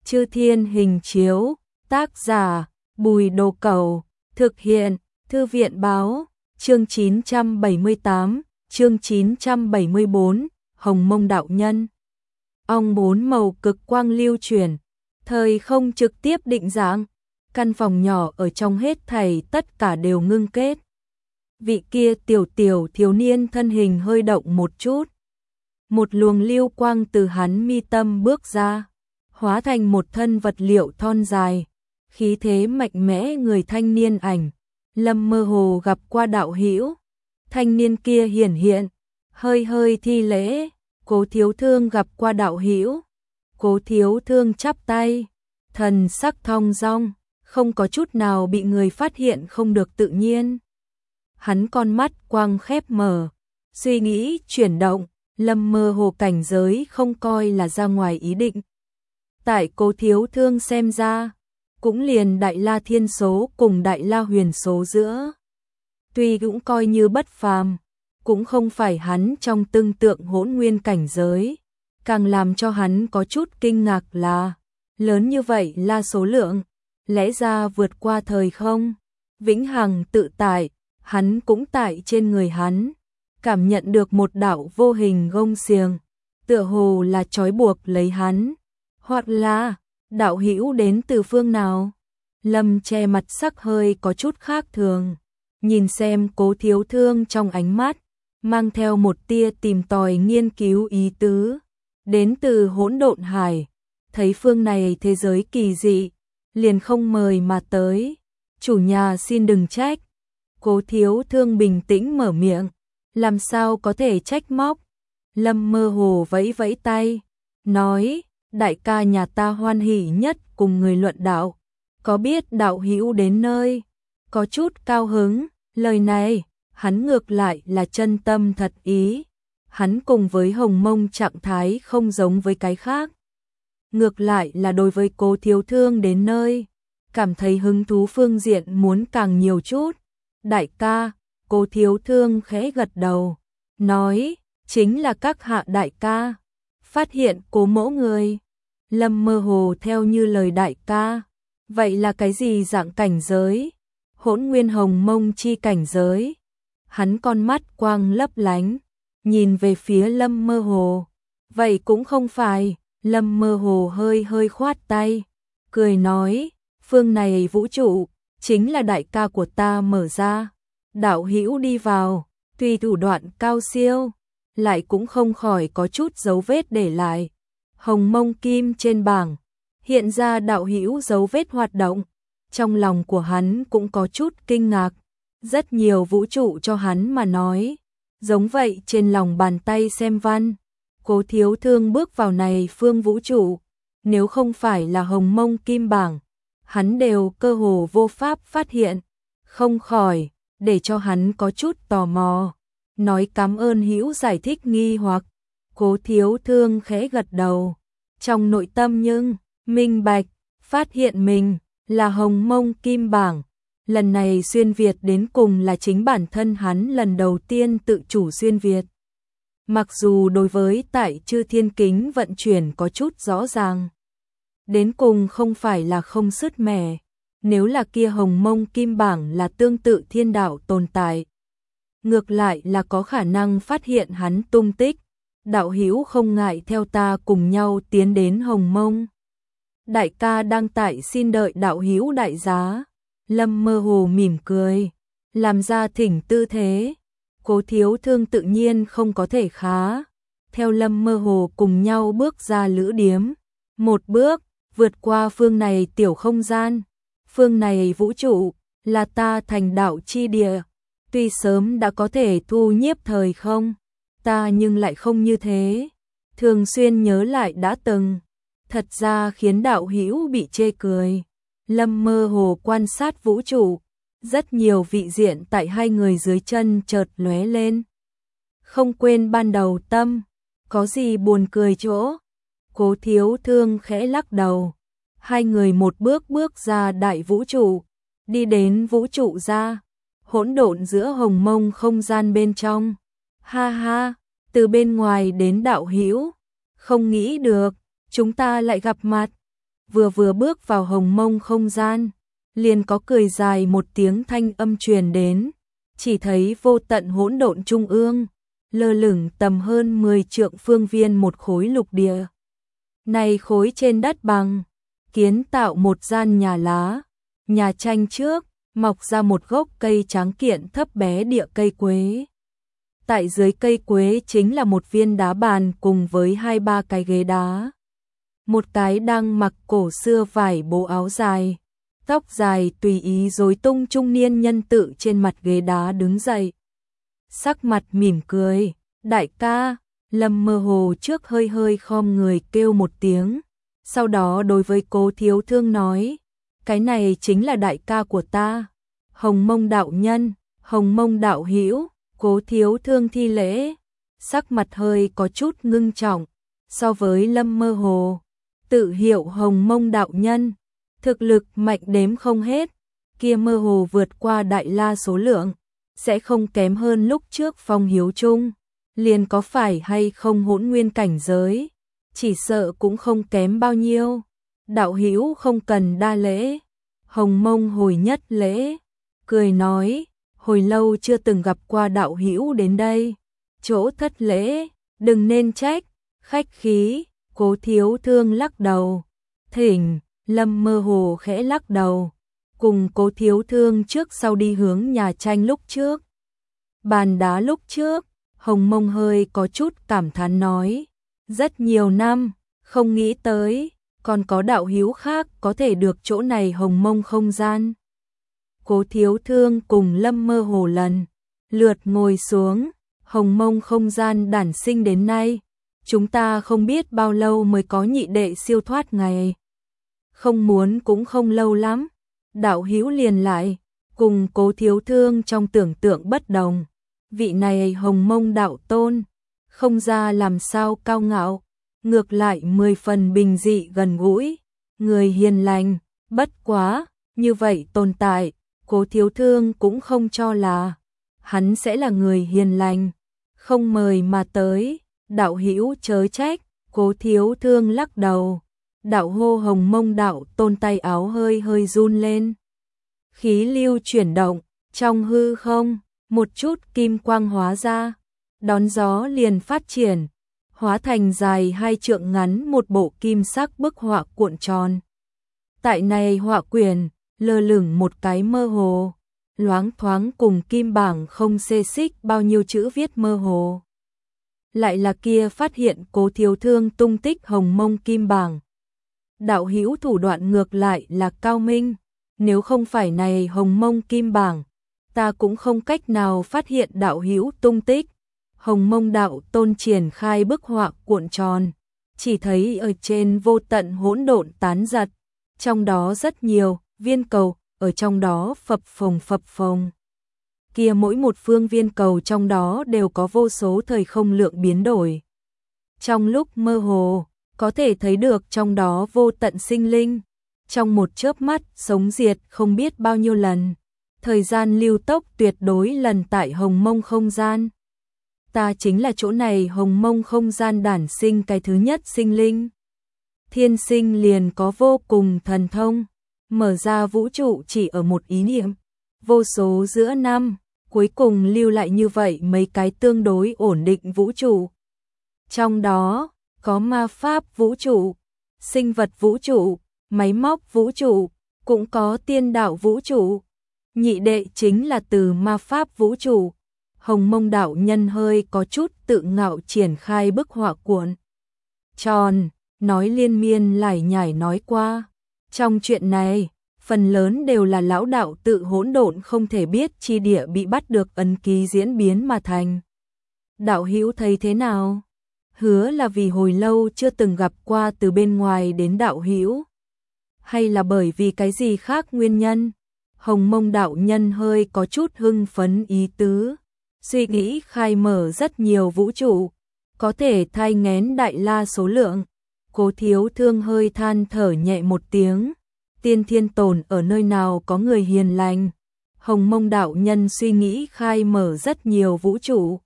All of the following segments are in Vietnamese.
Chư Thiên Hình Chiếu, tác giả Bùi Đồ Cẩu, thực hiện Thư viện Báo, chương 978, chương 974, Hồng Mông Đạo Nhân. Ong bốn màu cực quang lưu chuyển, thời không trực tiếp định dạng, căn phòng nhỏ ở trong hết thảy tất cả đều ngưng kết. Vị kia tiểu thiếu niên thân hình hơi động một chút. Một luồng lưu quang từ hắn mi tâm bước ra, hóa thành một thân vật liệu thon dài, khí thế mạnh mẽ người thanh niên ảnh. Lâm mơ hồ gặp qua đạo hữu, thanh niên kia hiển hiện, hơi thi lễ, Cố Thiếu Thương gặp qua đạo hữu. Cố Thiếu Thương chắp tay, thần sắc thong dong, không có chút nào bị người phát hiện không được tự nhiên. Hắn con mắt quang khép mở, suy nghĩ chuyển động, Lâm mơ hồ cảnh giới không coi là ra ngoài ý định. Tại Cố Thiếu Thương xem ra, cũng liền Đại La Thiên số cùng Đại La Huyền số giữa. Tuy cũng coi như bất phàm, cũng không phải hắn trong tương tượng hỗn nguyên cảnh giới. Càng làm cho hắn có chút kinh ngạc là, lớn như vậy là số lượng, lẽ ra vượt qua thời không, vĩnh hằng tự tại, hắn cũng tại trên người hắn, cảm nhận được một đạo vô hình gông xiềng, tựa hồ là trói buộc lấy hắn, hoặc là đạo hữu đến từ phương nào. Lâm che mặt sắc hơi có chút khác thường, nhìn xem Cố Thiếu Thương trong ánh mắt, mang theo một tia tìm tòi nghiên cứu ý tứ, đến từ hỗn độn hải, thấy phương này thế giới kỳ dị, liền không mời mà tới, chủ nhà xin đừng trách. Cố Thiếu Thương bình tĩnh mở miệng, làm sao có thể trách móc. Lâm mơ hồ vẫy vẫy tay, nói, đại ca nhà ta hoan hỉ nhất cùng người luận đạo, có biết đạo hữu đến nơi, có chút cao hứng. Lời này, hắn ngược lại là chân tâm thật ý, hắn cùng với Hồng Mông trạng thái không giống với cái khác. Ngược lại là đối với Cố Thiếu Thương đến nơi, cảm thấy hứng thú phương diện muốn càng nhiều chút. Đại ca, Cố Thiếu Thương khẽ gật đầu, nói, chính là các hạ đại ca, phát hiện Cố mẫu người. Lâm mơ hồ theo như lời đại ca, vậy là cái gì dạng cảnh giới? Hỗn nguyên hồng mông chi cảnh giới. Hắn con mắt quang lấp lánh, nhìn về phía Lâm mơ hồ. Vậy cũng không phải. Lâm mơ hồ hơi khoát tay, cười nói, phương này vũ trụ, chính là đại ca của ta mở ra. Đạo hữu đi vào, tuy thủ đoạn cao siêu, lại cũng không khỏi có chút dấu vết để lại. Hồng mông kim trên bảng, hiện ra đạo hữu dấu vết hoạt động. Trong lòng của hắn cũng có chút kinh ngạc, rất nhiều vũ trụ cho hắn mà nói, giống vậy trên lòng bàn tay xem văn. Cố Thiếu Thương bước vào này phương vũ trụ, nếu không phải là hồng mông kim bảng, hắn đều cơ hồ vô pháp phát hiện, không khỏi, để cho hắn có chút tò mò, nói cảm ơn hữu giải thích nghi hoặc. Cố Thiếu Thương khẽ gật đầu, trong nội tâm nhưng minh bạch, phát hiện mình là hồng mông kim bảng. Lần này xuyên Việt đến cùng là chính bản thân hắn lần đầu tiên tự chủ xuyên Việt. Mặc dù đối với tại Chư Thiên Kính vận chuyển có chút rõ ràng, đến cùng không phải là không sứt mẻ, nếu là kia hồng mông kim bảng là tương tự thiên đạo tồn tại, ngược lại là có khả năng phát hiện hắn tung tích. Đạo hữu không ngại theo ta cùng nhau tiến đến hồng mông. Đại ca đang tại xin đợi đạo hữu đại giá. Lâm mơ hồ mỉm cười, làm ra thỉnh tư thế. Cố Thiếu Thương tự nhiên không có thể khá, theo Lâm mơ hồ cùng nhau bước ra lữ điếm. Một bước, vượt qua phương này tiểu không gian, phương này vũ trụ, là ta thành đạo chi địa. Tuy sớm đã có thể thu nhiếp thời không, ta nhưng lại không như thế. Thường xuyên nhớ lại đã từng, thật ra khiến đạo hữu bị chê cười. Lâm mơ hồ quan sát vũ trụ, rất nhiều vị diện tại hai người dưới chân chợt lóe lên. Không quên ban đầu tâm, có gì buồn cười chỗ. Cố Thiếu Thương khẽ lắc đầu, hai người một bước bước ra đại vũ trụ, đi đến vũ trụ ra, hỗn độn giữa hồng mông không gian bên trong. Ha ha, từ bên ngoài đến đạo hữu, không nghĩ được, chúng ta lại gặp mặt. vừa bước vào hồng mông không gian, liền có cười dài một tiếng thanh âm truyền đến, chỉ thấy vô tận hỗn độn trung ương, lơ lửng tầm hơn 10 trượng phương viên một khối lục địa. Này khối trên đất bằng, kiến tạo một gian nhà lá, nhà tranh trước, mọc ra một gốc cây tráng kiện thấp bé địa cây quế. Tại dưới cây quế chính là một viên đá bàn cùng với 2-3 cái ghế đá. Một cái đang mặc cổ xưa vải bố áo dài, tóc dài tùy ý rối tung trung niên nhân tự trên mặt ghế đá đứng dậy. Sắc mặt mỉm cười, đại ca, Lâm Mơ Hồ trước hơi hơi khom người kêu một tiếng, sau đó đối với Cố Thiếu Thương nói, cái này chính là đại ca của ta, Hồng Mông đạo nhân, Hồng Mông đạo hữu. Cố Thiếu Thương thi lễ, sắc mặt hơi có chút ngưng trọng, so với Lâm Mơ Hồ, tự hiệu Hồng Mông đạo nhân, thực lực mạnh đếm không hết, kia mơ hồ vượt qua đại la số lượng, sẽ không kém hơn lúc trước Phong Hiếu Trung, liền có phải hay không hỗn nguyên cảnh giới, chỉ sợ cũng không kém bao nhiêu. Đạo hữu không cần đa lễ. Hồng Mông hồi nhất lễ, cười nói, hồi lâu chưa từng gặp qua đạo hữu đến đây, chỗ thất lễ, đừng nên trách, khách khí. Cố Thiếu Thương lắc đầu, thỉnh. Lâm Mơ Hồ khẽ lắc đầu, cùng Cố Thiếu Thương trước sau đi hướng nhà tranh lúc trước. Bàn đá lúc trước, Hồng Mông hơi có chút cảm thán nói, rất nhiều năm, không nghĩ tới, còn có đạo hữu khác có thể được chỗ này Hồng Mông không gian. Cố Thiếu Thương cùng Lâm Mơ Hồ lần lượt ngồi xuống, Hồng Mông không gian đản sinh đến nay, chúng ta không biết bao lâu mới có nhị đệ siêu thoát ngày. Không muốn cũng không lâu lắm, đạo hữu liền lại, cùng Cố Thiếu Thương trong tưởng tượng bất đồng. Vị này Hồng Mông đạo tôn, không ra làm sao cao ngạo, ngược lại 10 phần bình dị gần gũi, người hiền lành, bất quá, như vậy tồn tại, Cố Thiếu Thương cũng không cho là hắn sẽ là người hiền lành, không mời mà tới, đạo hữu chớ trách. Cố Thiếu Thương lắc đầu, đạo hô Hồng Mông đạo tôn tay áo hơi hơi run lên, khí lưu chuyển động, trong hư không, một chút kim quang hóa ra, đón gió liền phát triển, hóa thành dài 2 trượng ngắn một bộ kim sắc bức họa cuộn tròn. Tại này họa quyển, lơ lửng một cái mơ hồ, loáng thoáng cùng kim bảng không xê xích bao nhiêu chữ viết mơ hồ. Lại là kia phát hiện Cố Thiếu Thương tung tích Hồng Mông kim bảng. Đạo hữu thủ đoạn ngược lại là cao minh, nếu không phải này Hồng Mông kim bảng, ta cũng không cách nào phát hiện đạo hữu tung tích. Hồng Mông đạo tôn triển khai bức họa cuộn tròn, chỉ thấy ở trên vô tận hỗn độn tán giật, trong đó rất nhiều viên cầu, ở trong đó phập phồng. Kia mỗi một phương viên cầu trong đó đều có vô số thời không lượng biến đổi. Trong lúc mơ hồ, có thể thấy được trong đó vô tận sinh linh, trong một chớp mắt sống diệt không biết bao nhiêu lần. Thời gian lưu tốc tuyệt đối lần tại Hồng Mông không gian. Ta chính là chỗ này Hồng Mông không gian đản sinh cái thứ nhất sinh linh. Thiên sinh liền có vô cùng thần thông, mở ra vũ trụ chỉ ở một ý niệm, vô số giữa năm, cuối cùng lưu lại như vậy mấy cái tương đối ổn định vũ trụ. Trong đó, có ma pháp vũ trụ, sinh vật vũ trụ, máy móc vũ trụ, cũng có tiên đạo vũ trụ. Nhị đệ chính là từ ma pháp vũ trụ. Hồng Mông đạo nhân hơi có chút tự ngạo triển khai bức họa cuộn tròn, nói liên miên lải nhải nói qua. Trong chuyện này, phần lớn đều là lão đạo tự hỗn độn không thể biết chi địa bị bắt được ấn ký diễn biến mà thành. Đạo hữu thấy thế nào? Hứa là vì hồi lâu chưa từng gặp qua từ bên ngoài đến đạo hữu, hay là bởi vì cái gì khác nguyên nhân? Hồng Mông đạo nhân hơi có chút hưng phấn ý tứ, suy nghĩ khai mở rất nhiều vũ trụ, có thể thai nghén đại la số lượng. Cố Thiếu Thương hơi than thở nhẹ một tiếng, tiên thiên tồn ở nơi nào có người hiền lành. Hồng Mông đạo nhân suy nghĩ khai mở rất nhiều vũ trụ,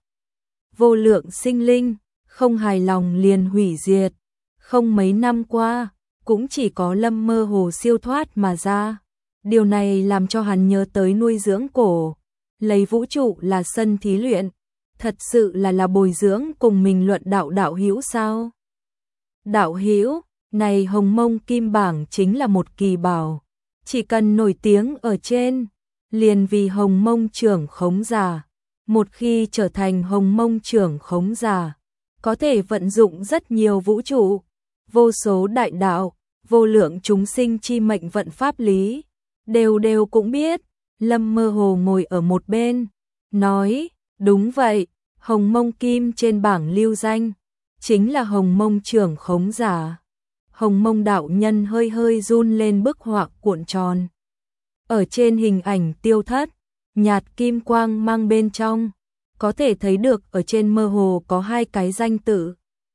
vô lượng sinh linh, không hài lòng liền hủy diệt. Không mấy năm qua, cũng chỉ có Lâm Mơ Hồ siêu thoát mà ra. Điều này làm cho hắn nhớ tới nuôi dưỡng cổ, lấy vũ trụ là sân thí luyện, thật sự là bồi dưỡng cùng mình luận đạo hữu sao? Đạo hữu, này Hồng Mông Kim Bảng chính là một kỳ bảo, chỉ cần nổi tiếng ở trên, liền vì Hồng Mông trưởng khống giả. Một khi trở thành Hồng Mông trưởng khống giả, có thể vận dụng rất nhiều vũ trụ, vô số đại đạo, vô lượng chúng sinh chi mệnh vận pháp lý, đều cũng biết. Lâm Mơ Hồ ngồi ở một bên, nói, đúng vậy, Hồng Mông Kim trên bảng lưu danh, chính là Hồng Mông trưởng khống giả. Hồng Mông đạo nhân hơi run lên, bức họa cuộn tròn. Ở trên hình ảnh tiêu thất, nhạt kim quang mang bên trong, có thể thấy được ở trên mơ hồ có hai cái danh tự.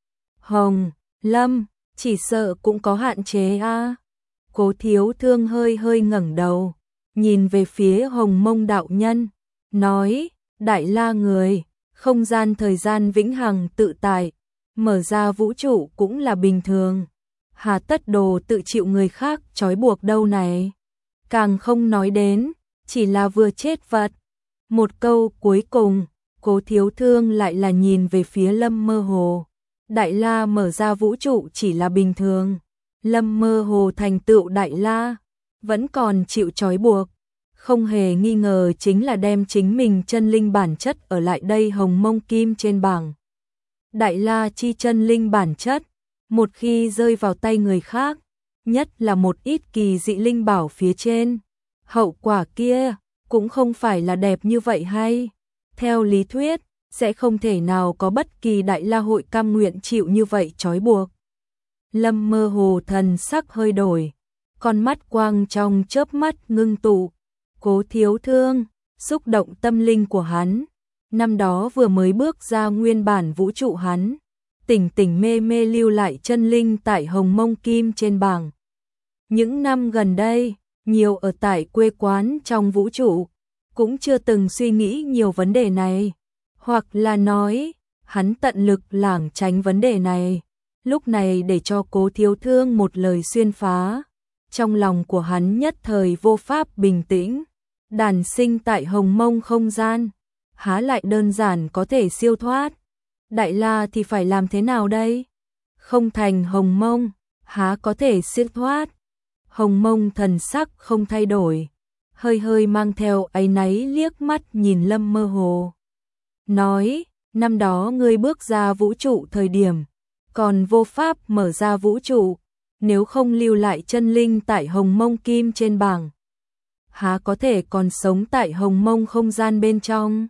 Hồng, Lâm, chỉ sợ cũng có hạn chế a. Cố Thiếu Thương hơi ngẩng đầu, nhìn về phía Hồng Mông đạo nhân, nói, Đại La người, không gian thời gian vĩnh hằng tự tại, mở ra vũ trụ cũng là bình thường. Hà tất đồ tự chịu người khác trói buộc đâu này. Càng không nói đến, chỉ là vừa chết vật. Một câu cuối cùng, Cố Thiếu Thương lại là nhìn về phía Lâm Mơ Hồ. Đại La mở ra vũ trụ chỉ là bình thường. Lâm Mơ Hồ thành tựu Đại La, vẫn còn chịu trói buộc. Không hề nghi ngờ chính là đem chính mình chân linh bản chất ở lại đây Hồng Mông Kim trên bảng. Đại La chi chân linh bản chất, một khi rơi vào tay người khác, nhất là một ít kỳ dị linh bảo phía trên, hậu quả kia cũng không phải là đẹp như vậy hay. Theo lý thuyết, sẽ không thể nào có bất kỳ Đại La hội cam nguyện chịu như vậy trói buộc. Lâm Mơ Hồ thần sắc hơi đổi, con mắt quang trong chớp mắt ngưng tụ. Cố Thiếu Thương, xúc động tâm linh của hắn, năm đó vừa mới bước ra nguyên bản vũ trụ hắn, tỉnh mê lưu lại chân linh tại Hồng Mông Kim trên bảng. Những năm gần đây, nhiều ở tại quê quán trong vũ trụ, cũng chưa từng suy nghĩ nhiều vấn đề này, hoặc là nói, hắn tận lực lảng tránh vấn đề này. Lúc này để cho Cố Thiếu Thương một lời xuyên phá, trong lòng của hắn nhất thời vô pháp bình tĩnh. Đàn sinh tại Hồng Mông không gian, há lại đơn giản có thể siêu thoát. Đại La thì phải làm thế nào đây? Không thành Hồng Mông, há có thể siêu thoát? Hồng Mông thần sắc không thay đổi, hơi mang theo áy náy liếc mắt nhìn Lâm Mơ Hồ. Nói, năm đó ngươi bước ra vũ trụ thời điểm, còn vô pháp mở ra vũ trụ, nếu không lưu lại chân linh tại Hồng Mông Kim trên bảng, há có thể còn sống tại Hồng Mông không gian bên trong.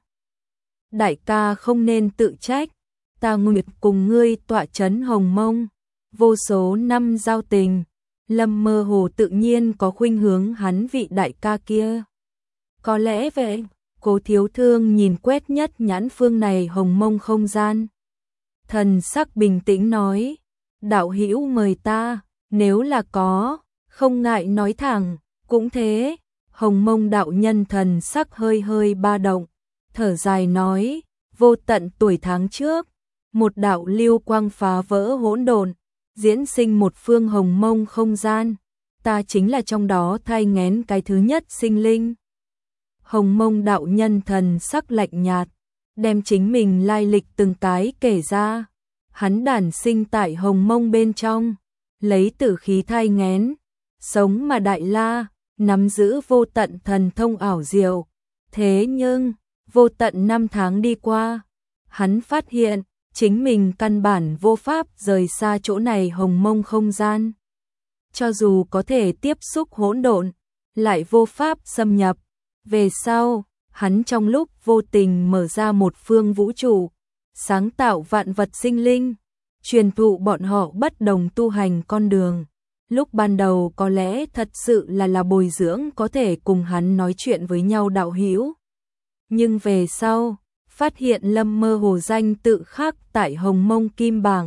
Đại ca không nên tự trách, ta nguyện cùng ngươi tọa trấn Hồng Mông, vô số năm giao tình, Lâm Mơ Hồ tự nhiên có khuynh hướng hắn vị đại ca kia. Có lẽ vậy, Cố Thiếu Thương nhìn quét nhất nhãn phương này Hồng Mông không gian. Thần sắc bình tĩnh nói, đạo hữu mời ta, nếu là có, không ngại nói thẳng, cũng thế. Hồng Mông đạo nhân thần sắc hơi ba động, thở dài nói, vô tận tuổi tháng trước, một đạo lưu quang phá vỡ hỗn độn, diễn sinh một phương Hồng Mông không gian, ta chính là trong đó thai nghén cái thứ nhất sinh linh. Hồng Mông đạo nhân thần sắc lạnh nhạt, đem chính mình lai lịch từng cái kể ra. Hắn đản sinh tại Hồng Mông bên trong, lấy tử khí thai nghén, sống mà Đại La, nắm giữ vô tận thần thông ảo diệu. Thế nhưng, vô tận năm tháng đi qua, hắn phát hiện, chính mình căn bản vô pháp rời xa chỗ này Hồng Mông không gian. Cho dù có thể tiếp xúc hỗn độn, lại vô pháp xâm nhập. Về sau, hắn trong lúc vô tình mở ra một phương vũ trụ, sáng tạo vạn vật sinh linh, truyền thụ bọn họ bất đồng tu hành con đường. Lúc ban đầu có lẽ thật sự là bồi dưỡng có thể cùng hắn nói chuyện với nhau đạo hữu. Nhưng về sau, phát hiện Lâm Mơ Hồ danh tự khác tại Hồng Mông Kim bảng.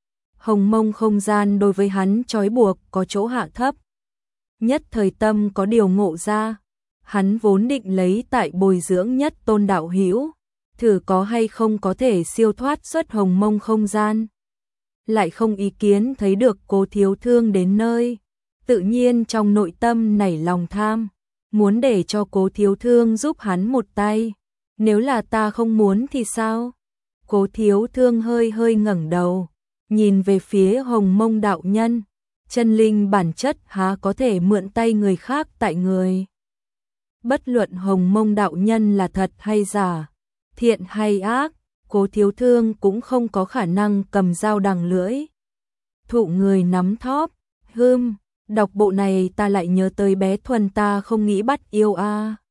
Hồng Mông không gian đối với hắn trói buộc có chỗ hạ thấp. Nhất thời tâm có điều ngộ ra, hắn vốn định lấy tại bồi dưỡng nhất tôn đạo hữu, thử có hay không có thể siêu thoát xuất Hồng Mông không gian. lại không ý kiến thấy được Cố Thiếu Thương đến nơi, tự nhiên trong nội tâm nảy lòng tham, muốn để cho Cố Thiếu Thương giúp hắn một tay. Nếu là ta không muốn thì sao? Cố Thiếu Thương hơi hơi ngẩng đầu, nhìn về phía Hồng Mông đạo nhân, chân linh bản chất há có thể mượn tay người khác tại người. Bất luận Hồng Mông đạo nhân là thật hay giả, thiện hay ác, Cố Thiếu Thương cũng không có khả năng cầm dao đằng lưỡi. Thụ người nắm thóp, đọc bộ này ta lại nhớ tới bé Thuần ta không nghĩ bắt yêu a.